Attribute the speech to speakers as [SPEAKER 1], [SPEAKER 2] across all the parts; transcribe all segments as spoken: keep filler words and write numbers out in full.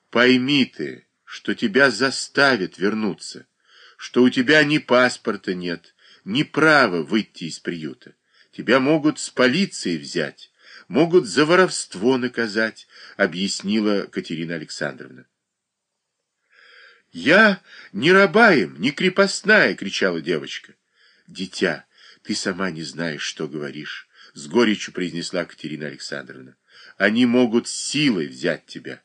[SPEAKER 1] Пойми ты, что тебя заставят вернуться, что у тебя ни паспорта нет, ни права выйти из приюта. Тебя могут с полицией взять, могут за воровство наказать, объяснила Катерина Александровна. «Я не раба им, не крепостная!» — кричала девочка. «Дитя, ты сама не знаешь, что говоришь», — с горечью произнесла Катерина Александровна. «Они могут силой взять тебя».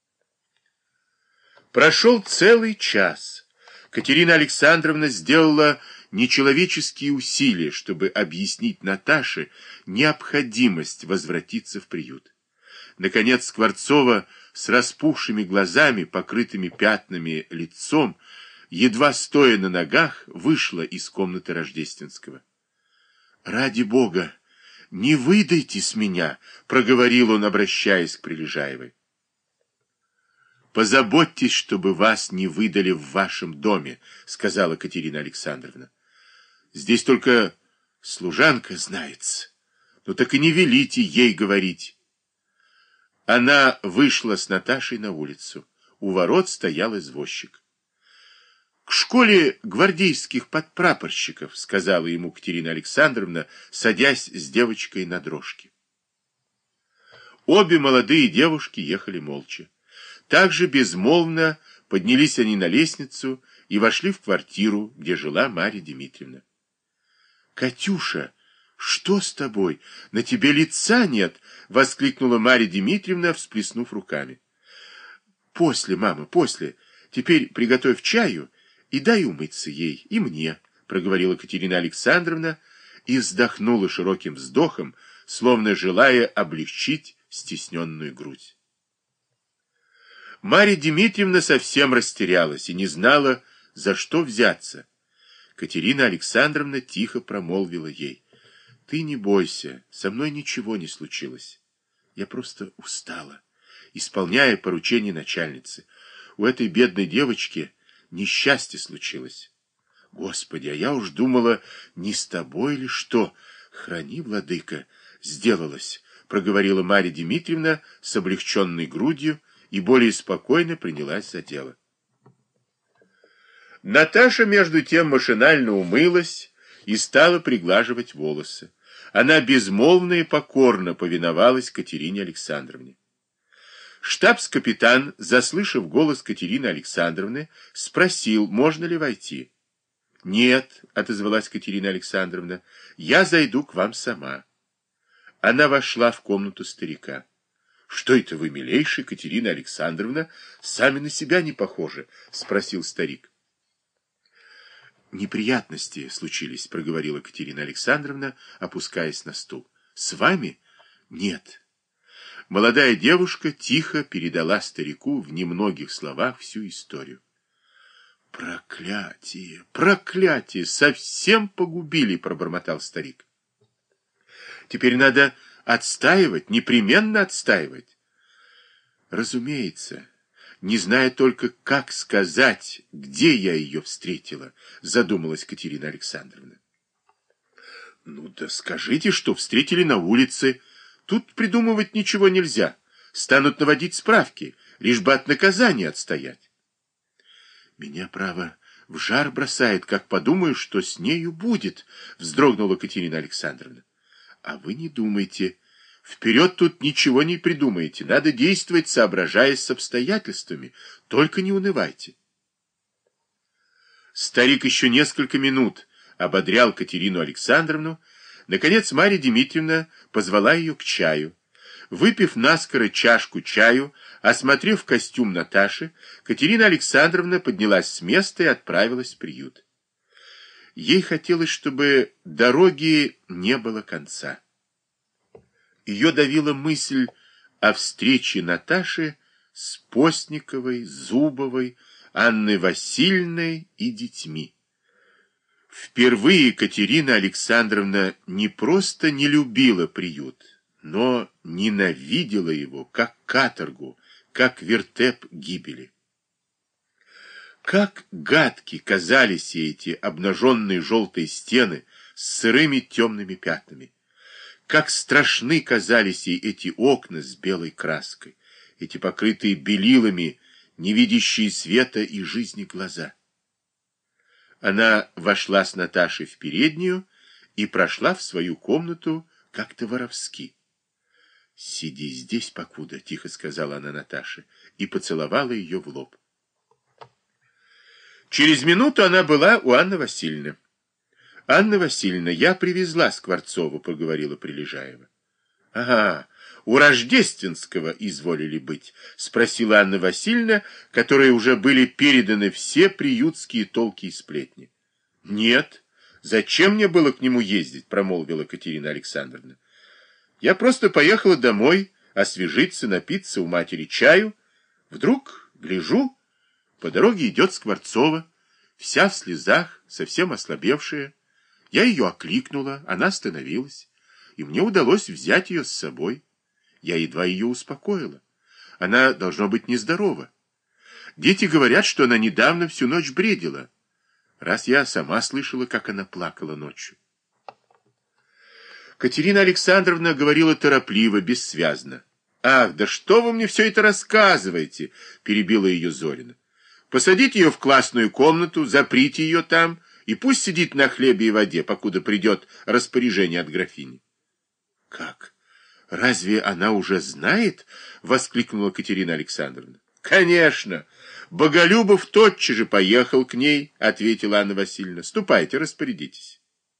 [SPEAKER 1] Прошел целый час. Катерина Александровна сделала нечеловеческие усилия, чтобы объяснить Наташе необходимость возвратиться в приют. Наконец Скворцова с распухшими глазами, покрытыми пятнами лицом, едва стоя на ногах, вышла из комнаты Рождественского. «Ради Бога, не выдайте с меня», — проговорил он, обращаясь к Прилежаевой. «Позаботьтесь, чтобы вас не выдали в вашем доме», — сказала Катерина Александровна. «Здесь только служанка знается. Ну так и не велите ей говорить». Она вышла с Наташей на улицу. У ворот стоял извозчик. «К школе гвардейских подпрапорщиков», — сказала ему Катерина Александровна, садясь с девочкой на дрожке. Обе молодые девушки ехали молча. Также безмолвно поднялись они на лестницу и вошли в квартиру, где жила Марья Дмитриевна. «Катюша, что с тобой? На тебе лица нет!» — воскликнула Марья Дмитриевна, всплеснув руками. «После, мама, после. Теперь приготовь чаю и дай умыться ей и мне», — проговорила Катерина Александровна и вздохнула широким вздохом, словно желая облегчить стесненную грудь. Марья Дмитриевна совсем растерялась и не знала, за что взяться. Катерина Александровна тихо промолвила ей: «Ты не бойся, со мной ничего не случилось. Я просто устала, исполняя поручение начальницы. У этой бедной девочки несчастье случилось. Господи, а я уж думала, не с тобой ли что? Храни, владыка, сделалось», — проговорила Марья Дмитриевна с облегченной грудью и более спокойно принялась за дело. Наташа, между тем, машинально умылась и стала приглаживать волосы. Она безмолвно и покорно повиновалась Катерине Александровне. Штабс-капитан, заслышав голос Катерины Александровны, спросил, можно ли войти. «Нет», — отозвалась Катерина Александровна, — «я зайду к вам сама». Она вошла в комнату старика. «Что это вы, милейшая Катерина Александровна, сами на себя не похожи?» — спросил старик. «Неприятности случились», — проговорила Катерина Александровна, опускаясь на стул. «С вами? Нет». Молодая девушка тихо передала старику в немногих словах всю историю. «Проклятие! Проклятие! Совсем погубили!» — пробормотал старик. «Теперь надо отстаивать, непременно отстаивать». «Разумеется, не зная только, как сказать, где я ее встретила», — задумалась Катерина Александровна. «Ну да скажите, что встретили на улице. Тут придумывать ничего нельзя. Станут наводить справки, лишь бы от наказания отстоять». «Меня, право, в жар бросает, как подумаю, что с нею будет», — вздрогнула Катерина Александровна. «А вы не думайте. Вперед тут ничего не придумаете. Надо действовать, соображаясь с обстоятельствами. Только не унывайте». Старик еще несколько минут ободрял Катерину Александровну. Наконец Марья Дмитриевна позвала ее к чаю. Выпив наскоро чашку чаю, осмотрев костюм Наташи, Катерина Александровна поднялась с места и отправилась в приют. Ей хотелось, чтобы дороги не было конца. Ее давила мысль о встрече Наташи с Постниковой, Зубовой, Анной Васильевной и детьми. Впервые Екатерина Александровна не просто не любила приют, но ненавидела его, как каторгу, как вертеп гибели. Как гадки казались ей эти обнаженные желтые стены с сырыми темными пятнами. Как страшны казались ей эти окна с белой краской, эти покрытые белилами невидящие света и жизни глаза. Она вошла с Наташей в переднюю и прошла в свою комнату как-то воровски. «Сиди здесь, покуда», — тихо сказала она Наташе, и поцеловала ее в лоб. Через минуту она была у Анны Васильевны. «Анна Васильевна, я привезла Скворцову», — проговорила Прилежаева. «Ага, у Рождественского изволили быть?» — спросила Анна Васильевна, которой уже были переданы все приютские толки и сплетни. «Нет, зачем мне было к нему ездить?» — промолвила Катерина Александровна. «Я просто поехала домой, освежиться, напиться у матери чаю. Вдруг, гляжу, по дороге идет Скворцова, вся в слезах, совсем ослабевшая. Я ее окликнула, она остановилась, и мне удалось взять ее с собой. Я едва ее успокоила. Она, должно быть, нездорова. Дети говорят, что она недавно всю ночь бредила, раз я сама слышала, как она плакала ночью». Катерина Александровна говорила торопливо, бессвязно. «Ах, да что вы мне все это рассказываете?» — перебила ее Зорина. «Посадите ее в классную комнату, заприте ее там, и пусть сидит на хлебе и воде, покуда придет распоряжение от графини». «Как? Разве она уже знает?» — воскликнула Катерина Александровна. «Конечно! Боголюбов тотчас же поехал к ней», — ответила Анна Васильевна. «Ступайте, распорядитесь».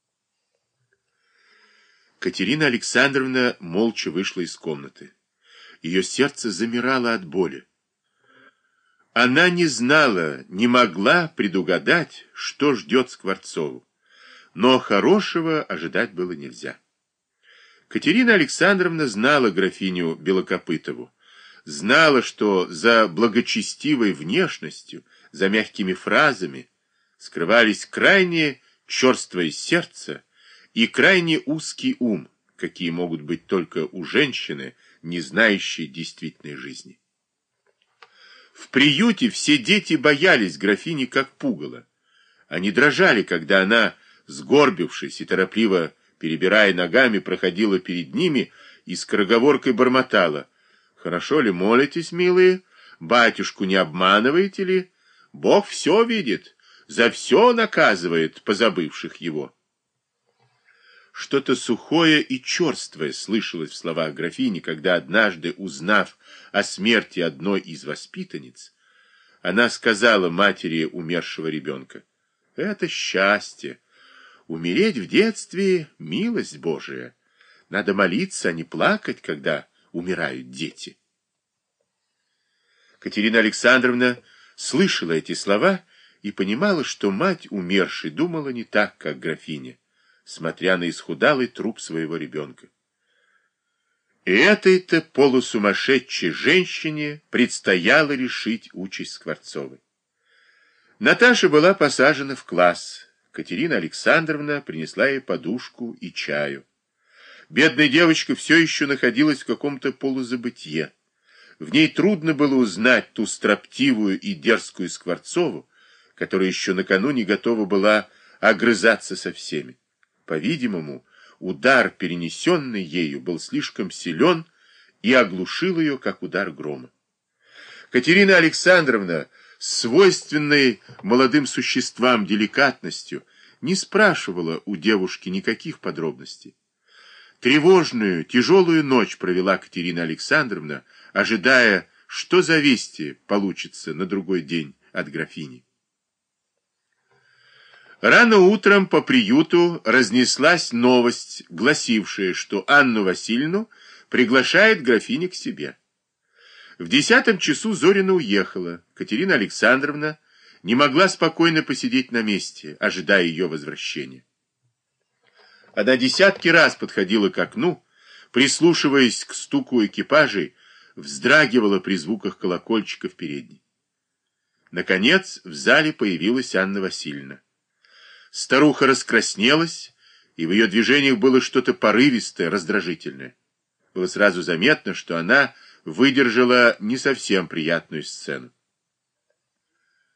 [SPEAKER 1] Катерина Александровна молча вышла из комнаты. Ее сердце замирало от боли. Она не знала, не могла предугадать, что ждет Скворцову, но хорошего ожидать было нельзя. Катерина Александровна знала графиню Белокопытову, знала, что за благочестивой внешностью, за мягкими фразами скрывались крайне черствое сердце и крайне узкий ум, какие могут быть только у женщины, не знающей действительной жизни. В приюте все дети боялись графини как пугала. Они дрожали, когда она, сгорбившись и торопливо перебирая ногами, проходила перед ними и скороговоркой бормотала: «Хорошо ли молитесь, милые? Батюшку не обманываете ли? Бог все видит, за все наказывает позабывших его». Что-то сухое и черствое слышалось в словах графини, когда однажды, узнав о смерти одной из воспитанниц, она сказала матери умершего ребенка: «Это счастье. Умереть в детстве — милость Божия. Надо молиться, а не плакать, когда умирают дети». Катерина Александровна слышала эти слова и понимала, что мать умершей думала не так, как графиня, смотря на исхудалый труп своего ребенка. И этой-то полусумасшедшей женщине предстояло решить участь Скворцовой. Наташа была посажена в класс. Катерина Александровна принесла ей подушку и чаю. Бедная девочка все еще находилась в каком-то полузабытье. В ней трудно было узнать ту строптивую и дерзкую Скворцову, которая еще накануне готова была огрызаться со всеми. По-видимому, удар, перенесенный ею, был слишком силен и оглушил ее, как удар грома. Катерина Александровна, свойственной молодым существам деликатностью, не спрашивала у девушки никаких подробностей. Тревожную, тяжелую ночь провела Катерина Александровна, ожидая, что за вести получится на другой день от графини. Рано утром по приюту разнеслась новость, гласившая, что Анну Васильевну приглашает графиня к себе. В десятом часу Зорина уехала. Катерина Александровна не могла спокойно посидеть на месте, ожидая ее возвращения. Она десятки раз подходила к окну, прислушиваясь к стуку экипажей, вздрагивала при звуках колокольчика в передней. Наконец в зале появилась Анна Васильевна. Старуха раскраснелась, и в ее движениях было что-то порывистое, раздражительное. Было сразу заметно, что она выдержала не совсем приятную сцену.